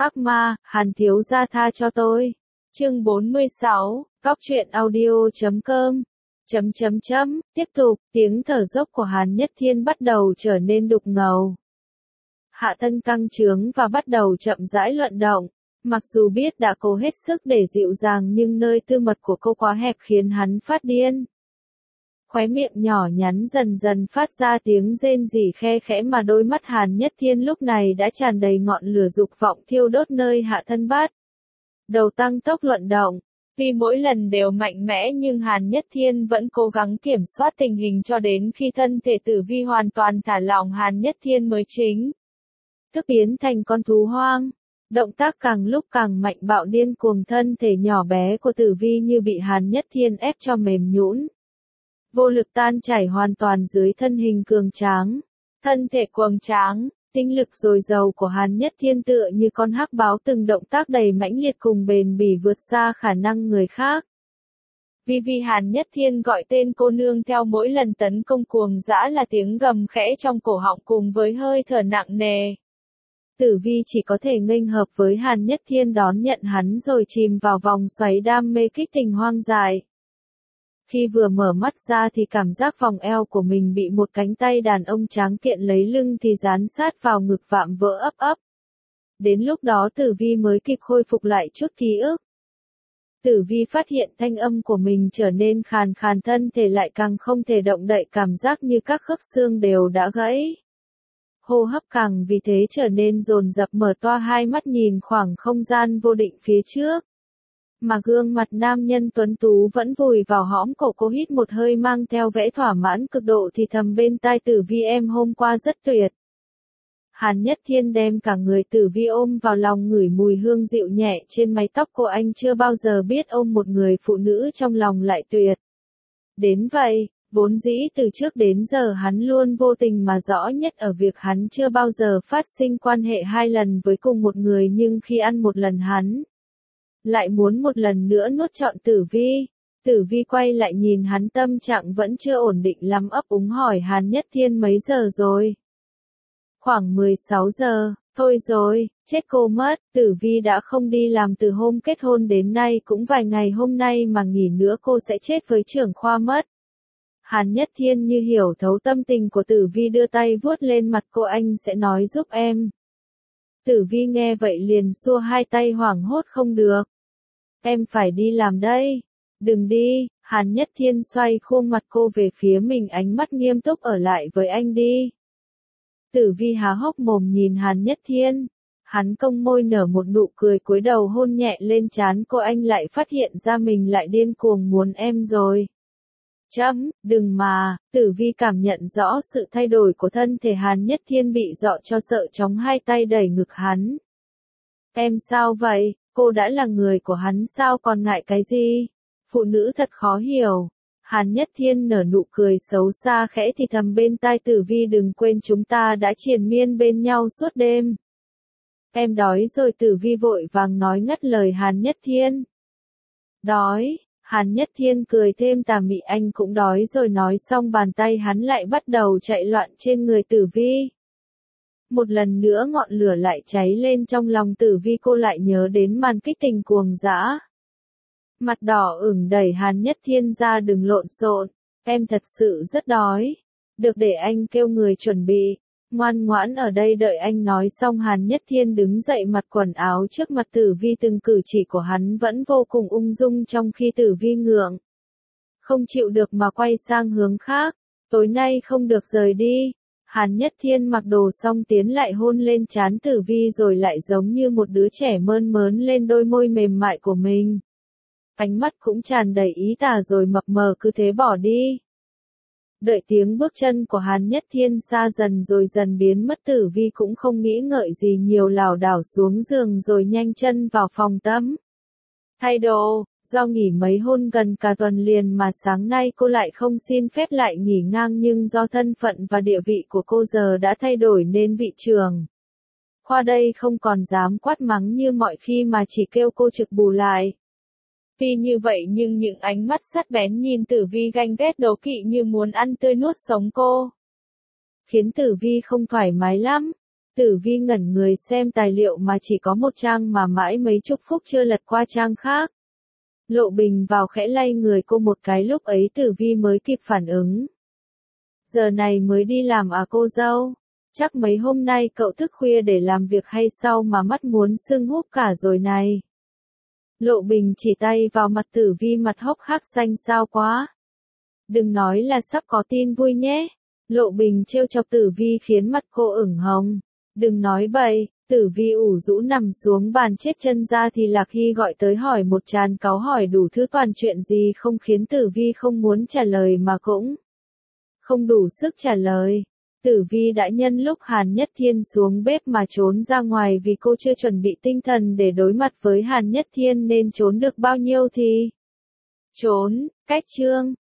Ác ma, Hàn thiếu gia tha cho tôi. Chương 46, Cóc truyện audio.com. Tiếp tục, tiếng thở dốc của Hàn Nhất Thiên bắt đầu trở nên đục ngầu. Hạ thân căng trướng và bắt đầu chậm rãi luận động. Mặc dù biết đã cố hết sức để dịu dàng nhưng nơi tư mật của cô quá hẹp khiến hắn phát điên. Khóe miệng nhỏ nhắn dần dần phát ra tiếng rên rỉ khe khẽ mà đôi mắt Hàn Nhất Thiên lúc này đã tràn đầy ngọn lửa dục vọng thiêu đốt nơi hạ thân bắt đầu tăng tốc luận động. Tuy mỗi lần đều mạnh mẽ nhưng Hàn Nhất Thiên vẫn cố gắng kiểm soát tình hình cho đến khi thân thể Tử Vi hoàn toàn thả lỏng Hàn Nhất Thiên mới chính thức biến thành con thú hoang. Động tác càng lúc càng mạnh bạo điên cuồng, thân thể nhỏ bé của Tử Vi như bị Hàn Nhất Thiên ép cho mềm nhũn, vô lực tan chảy hoàn toàn dưới thân hình cường tráng. Thân thể cuồng tráng, tinh lực dồi dào của Hàn Nhất Thiên tựa như con hắc báo, từng động tác đầy mãnh liệt cùng bền bỉ vượt xa khả năng người khác. Vì Hàn Nhất Thiên gọi tên cô nương theo mỗi lần tấn công cuồng dã là tiếng gầm khẽ trong cổ họng cùng với hơi thở nặng nề. Tử Vi chỉ có thể nghênh hợp với Hàn Nhất Thiên, đón nhận hắn rồi chìm vào vòng xoáy đam mê kích tình hoang dại. Khi vừa mở mắt ra thì cảm giác vòng eo của mình bị một cánh tay đàn ông tráng kiện lấy lưng thì dán sát vào ngực, vạm vỡ ấp ấp. Đến lúc đó Tử Vi mới kịp khôi phục lại chút ký ức. Tử Vi phát hiện thanh âm của mình trở nên khàn khàn, thân thể lại càng không thể động đậy, cảm giác như các khớp xương đều đã gãy. Hô hấp càng vì thế trở nên dồn dập, mở toa hai mắt nhìn khoảng không gian vô định phía trước. Mà gương mặt nam nhân tuấn tú vẫn vùi vào hõm cổ cô, hít một hơi mang theo vẻ thỏa mãn cực độ thì thầm bên tai Tử Vi, em hôm qua rất tuyệt. Hàn Nhất Thiên đem cả người Tử Vi ôm vào lòng, ngửi mùi hương dịu nhẹ trên mái tóc cô. Anh chưa bao giờ biết ôm một người phụ nữ trong lòng lại tuyệt đến vậy. Vốn dĩ từ trước đến giờ hắn luôn vô tình mà rõ nhất ở việc hắn chưa bao giờ phát sinh quan hệ hai lần với cùng một người, nhưng khi ăn một lần hắn lại muốn một lần nữa nuốt trọn Tử Vi. Tử Vi quay lại nhìn hắn, tâm trạng vẫn chưa ổn định lắm, ấp úng hỏi Hàn Nhất Thiên mấy giờ rồi? Khoảng 16 giờ, thôi rồi, chết cô mất. Tử Vi đã không đi làm từ hôm kết hôn đến nay cũng vài ngày, hôm nay mà nghỉ nữa cô sẽ chết với trưởng khoa mất. Hàn Nhất Thiên như hiểu thấu tâm tình của Tử Vi, đưa tay vuốt lên mặt cô, anh sẽ nói giúp em. Tử Vi nghe vậy liền xua hai tay hoảng hốt, không được. Em phải đi làm đây. Đừng đi. Hàn Nhất Thiên xoay khuôn mặt cô về phía mình, ánh mắt nghiêm túc, ở lại với anh đi. Tử Vi há hốc mồm nhìn Hàn Nhất Thiên. Hắn cong môi nở một nụ cười, cúi đầu hôn nhẹ lên trán cô. Anh lại phát hiện ra mình lại điên cuồng muốn em rồi. Đừng mà. Tử Vi cảm nhận rõ sự thay đổi của thân thể Hàn Nhất Thiên, bị dọa cho sợ chóng hai tay đẩy ngực hắn. Em sao vậy? Cô đã là người của hắn sao còn ngại cái gì? Phụ nữ thật khó hiểu. Hàn Nhất Thiên nở nụ cười xấu xa khẽ thì thầm bên tai Tử Vi, đừng quên chúng ta đã triền miên bên nhau suốt đêm. Em đói rồi. Tử Vi vội vàng nói ngắt lời Hàn Nhất Thiên. Đói? Hàn Nhất Thiên cười thêm tà mị, anh cũng đói rồi. Nói xong bàn tay hắn lại bắt đầu chạy loạn trên người Tử Vi. Một lần nữa ngọn lửa lại cháy lên trong lòng Tử Vi, cô lại nhớ đến màn kích tình cuồng dã. Mặt đỏ ửng đẩy Hàn Nhất Thiên ra, đừng lộn xộn, em thật sự rất đói. Được, để anh kêu người chuẩn bị. Ngoan ngoãn ở đây đợi anh. Nói xong Hàn Nhất Thiên đứng dậy, mặc quần áo trước mặt Tử Vi, từng cử chỉ của hắn vẫn vô cùng ung dung, trong khi Tử Vi ngượng không chịu được mà quay sang hướng khác. Tối nay không được rời đi. Hàn Nhất Thiên mặc đồ xong tiến lại hôn lên trán Tử Vi, rồi lại giống như một đứa trẻ mơn mớn lên đôi môi mềm mại của mình. Ánh mắt cũng tràn đầy ý tà rồi mập mờ cứ thế bỏ đi. Đợi tiếng bước chân của Hàn Nhất Thiên xa dần rồi dần biến mất, Tử Vi cũng không nghĩ ngợi gì nhiều, lảo đảo xuống giường rồi nhanh chân vào phòng tắm. Thay đồ. Do nghỉ mấy hôm gần cả tuần liền mà sáng nay cô lại không xin phép lại nghỉ ngang, nhưng do thân phận và địa vị của cô giờ đã thay đổi nên vị trưởng khoa đây không còn dám quát mắng như mọi khi mà chỉ kêu cô trực bù lại. Tuy như vậy nhưng những ánh mắt sắc bén nhìn Tử Vi ganh ghét đố kỵ như muốn ăn tươi nuốt sống cô, khiến Tử Vi không thoải mái lắm. Tử Vi ngẩn người xem tài liệu mà chỉ có một trang mà mãi mấy chục phút chưa lật qua trang khác. Lộ Bình vào khẽ lay người cô một cái, lúc ấy Tử Vi mới kịp phản ứng. Giờ này mới đi làm à cô dâu? Chắc mấy hôm nay cậu thức khuya để làm việc hay sao mà mắt muốn sưng húp cả rồi này. Lộ Bình chỉ tay vào mặt Tử Vi, mặt hốc hác xanh xao quá. Đừng nói là sắp có tin vui nhé. Lộ Bình trêu chọc Tử Vi khiến mặt cô ửng hồng. Đừng nói bậy. Tử Vi ủ rũ nằm xuống bàn chết chân ra thì Lạc Hy gọi tới hỏi một tràn cáu, hỏi đủ thứ toàn chuyện gì không khiến Tử Vi không muốn trả lời mà cũng không đủ sức trả lời. Tử Vi đã nhân lúc Hàn Nhất Thiên xuống bếp mà trốn ra ngoài, vì cô chưa chuẩn bị tinh thần để đối mặt với Hàn Nhất Thiên nên trốn được bao nhiêu thì trốn. Cách chương